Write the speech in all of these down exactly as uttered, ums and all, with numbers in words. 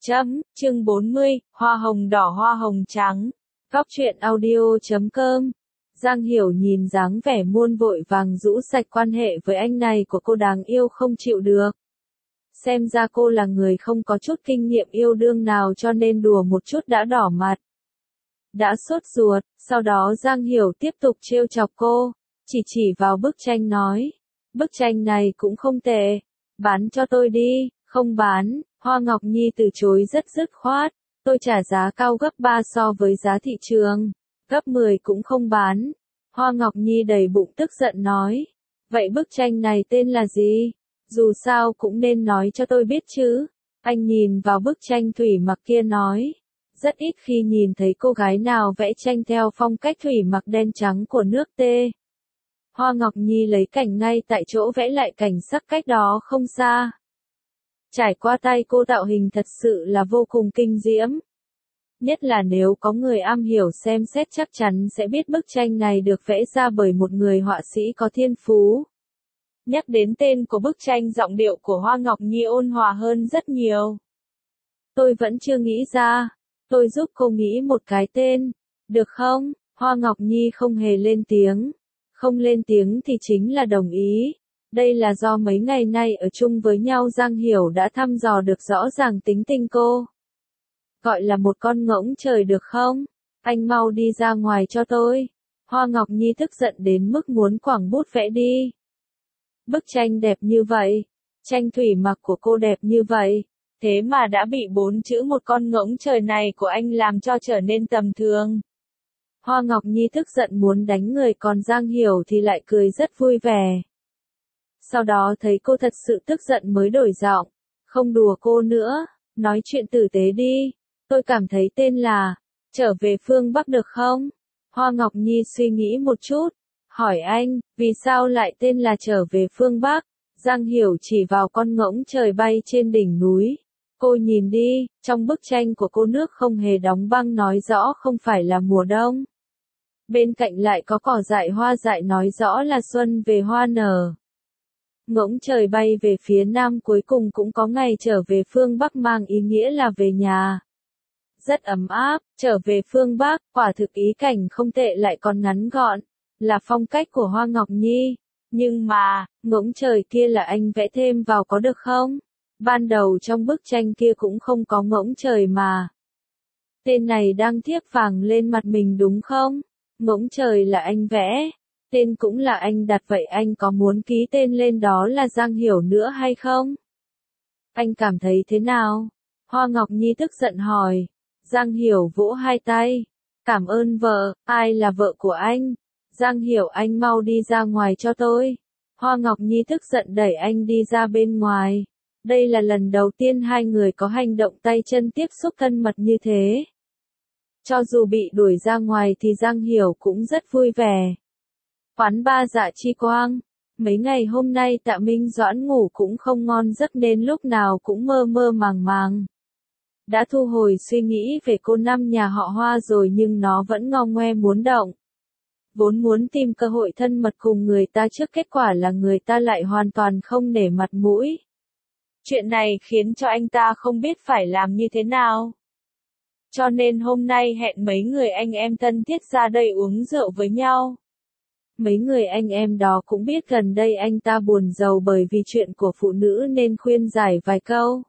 Chấm, chương bốn mươi, hoa hồng đỏ hoa hồng trắng. Góc truyện audio chấm com. Giang Hiểu nhìn dáng vẻ muôn vội vàng rũ sạch quan hệ với anh này của cô đáng yêu không chịu được. Xem ra cô là người không có chút kinh nghiệm yêu đương nào cho nên đùa một chút đã đỏ mặt. Đã sốt ruột, sau đó Giang Hiểu tiếp tục trêu chọc cô, chỉ chỉ vào bức tranh nói. Bức tranh này cũng không tệ, bán cho tôi đi. Không bán, Hoa Ngọc Nhi từ chối rất dứt khoát, tôi trả giá cao gấp ba so với giá thị trường, gấp mười cũng không bán. Hoa Ngọc Nhi đầy bụng tức giận nói, vậy bức tranh này tên là gì? Dù sao cũng nên nói cho tôi biết chứ. Anh nhìn vào bức tranh thủy mặc kia nói, rất ít khi nhìn thấy cô gái nào vẽ tranh theo phong cách thủy mặc đen trắng của nước tê. Hoa Ngọc Nhi lấy cảnh ngay tại chỗ vẽ lại cảnh sắc cách đó không xa. Trải qua tay cô tạo hình thật sự là vô cùng kinh diễm. Nhất là nếu có người am hiểu xem xét chắc chắn sẽ biết bức tranh này được vẽ ra bởi một người họa sĩ có thiên phú. Nhắc đến tên của bức tranh, giọng điệu của Hoa Ngọc Nhi ôn hòa hơn rất nhiều. Tôi vẫn chưa nghĩ ra, tôi giúp cô nghĩ một cái tên, được không? Hoa Ngọc Nhi không hề lên tiếng. Không lên tiếng thì chính là đồng ý. Đây là do mấy ngày nay ở chung với nhau Giang Hiểu đã thăm dò được rõ ràng tính tình cô. Gọi là một con ngỗng trời được không? Anh mau đi ra ngoài cho tôi. Hoa Ngọc Nhi tức giận đến mức muốn quẳng bút vẽ đi. Bức tranh đẹp như vậy, tranh thủy mặc của cô đẹp như vậy, thế mà đã bị bốn chữ một con ngỗng trời này của anh làm cho trở nên tầm thường. Hoa Ngọc Nhi tức giận muốn đánh người, còn Giang Hiểu thì lại cười rất vui vẻ. Sau đó thấy cô thật sự tức giận mới đổi giọng, không đùa cô nữa, nói chuyện tử tế đi, tôi cảm thấy tên là, trở về phương Bắc được không? Hoa Ngọc Nhi suy nghĩ một chút, hỏi anh, vì sao lại tên là trở về phương Bắc? Giang Hiểu chỉ vào con ngỗng trời bay trên đỉnh núi. Cô nhìn đi, trong bức tranh của cô nước không hề đóng băng nói rõ không phải là mùa đông. Bên cạnh lại có cỏ dại hoa dại nói rõ là xuân về hoa nở. Ngỗng trời bay về phía nam cuối cùng cũng có ngày trở về phương Bắc mang ý nghĩa là về nhà. Rất ấm áp, trở về phương Bắc, quả thực ý cảnh không tệ lại còn ngắn gọn, là phong cách của Hoa Ngọc Nhi. Nhưng mà, ngỗng trời kia là anh vẽ thêm vào có được không? Ban đầu trong bức tranh kia cũng không có ngỗng trời mà. Tên này đang thiếp vàng lên mặt mình đúng không? Ngỗng trời là anh vẽ. Tên cũng là anh đặt, vậy anh có muốn ký tên lên đó là Giang Hiểu nữa hay không? Anh cảm thấy thế nào? Hoa Ngọc Nhi tức giận hỏi. Giang Hiểu vỗ hai tay. Cảm ơn vợ, ai là vợ của anh? Giang Hiểu, anh mau đi ra ngoài cho tôi. Hoa Ngọc Nhi tức giận đẩy anh đi ra bên ngoài. Đây là lần đầu tiên hai người có hành động tay chân tiếp xúc thân mật như thế. Cho dù bị đuổi ra ngoài thì Giang Hiểu cũng rất vui vẻ. Quán ba Dạ Chi Quang. Mấy ngày hôm nay Tạ Minh Doãn ngủ cũng không ngon giấc nên lúc nào cũng mơ mơ màng màng. Đã thu hồi suy nghĩ về cô năm nhà họ Hoa rồi nhưng nó vẫn ngao ngoe muốn động. Vốn muốn tìm cơ hội thân mật cùng người ta trước, kết quả là người ta lại hoàn toàn không nể mặt mũi. Chuyện này khiến cho anh ta không biết phải làm như thế nào. Cho nên hôm nay hẹn mấy người anh em thân thiết ra đây uống rượu với nhau. Mấy người anh em đó cũng biết gần đây anh ta buồn rầu bởi vì chuyện của phụ nữ nên khuyên giải vài câu.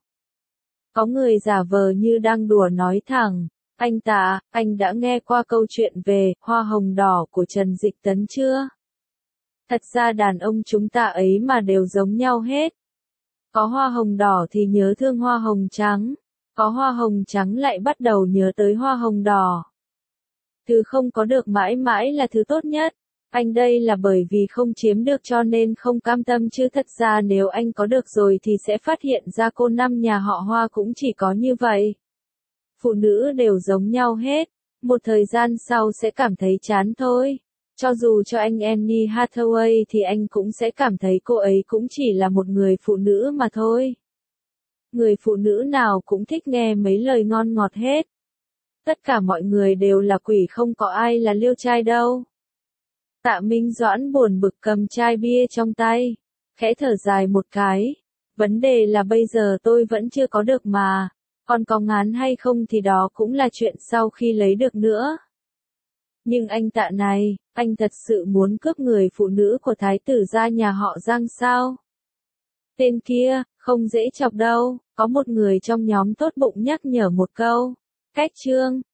Có người giả vờ như đang đùa nói thẳng, anh Tạ, anh đã nghe qua câu chuyện về hoa hồng đỏ của Trần Dịch Tấn chưa? Thật ra đàn ông chúng ta ấy mà đều giống nhau hết. Có hoa hồng đỏ thì nhớ thương hoa hồng trắng, có hoa hồng trắng lại bắt đầu nhớ tới hoa hồng đỏ. Thứ không có được mãi mãi là thứ tốt nhất. Anh đây là bởi vì không chiếm được cho nên không cam tâm, chứ thật ra nếu anh có được rồi thì sẽ phát hiện ra cô năm nhà họ Hoa cũng chỉ có như vậy. Phụ nữ đều giống nhau hết, một thời gian sau sẽ cảm thấy chán thôi. Cho dù cho anh Anne Hathaway thì anh cũng sẽ cảm thấy cô ấy cũng chỉ là một người phụ nữ mà thôi. Người phụ nữ nào cũng thích nghe mấy lời ngon ngọt hết. Tất cả mọi người đều là quỷ, không có ai là liêu trai đâu. Tạ Minh Doãn buồn bực cầm chai bia trong tay, khẽ thở dài một cái. Vấn đề là bây giờ tôi vẫn chưa có được mà. Còn có ngán hay không thì đó cũng là chuyện sau khi lấy được nữa. Nhưng anh Tạ này, anh thật sự muốn cướp người phụ nữ của thái tử gia nhà họ Giang sao? Tên kia, không dễ chọc đâu, có một người trong nhóm tốt bụng nhắc nhở một câu. Cách chương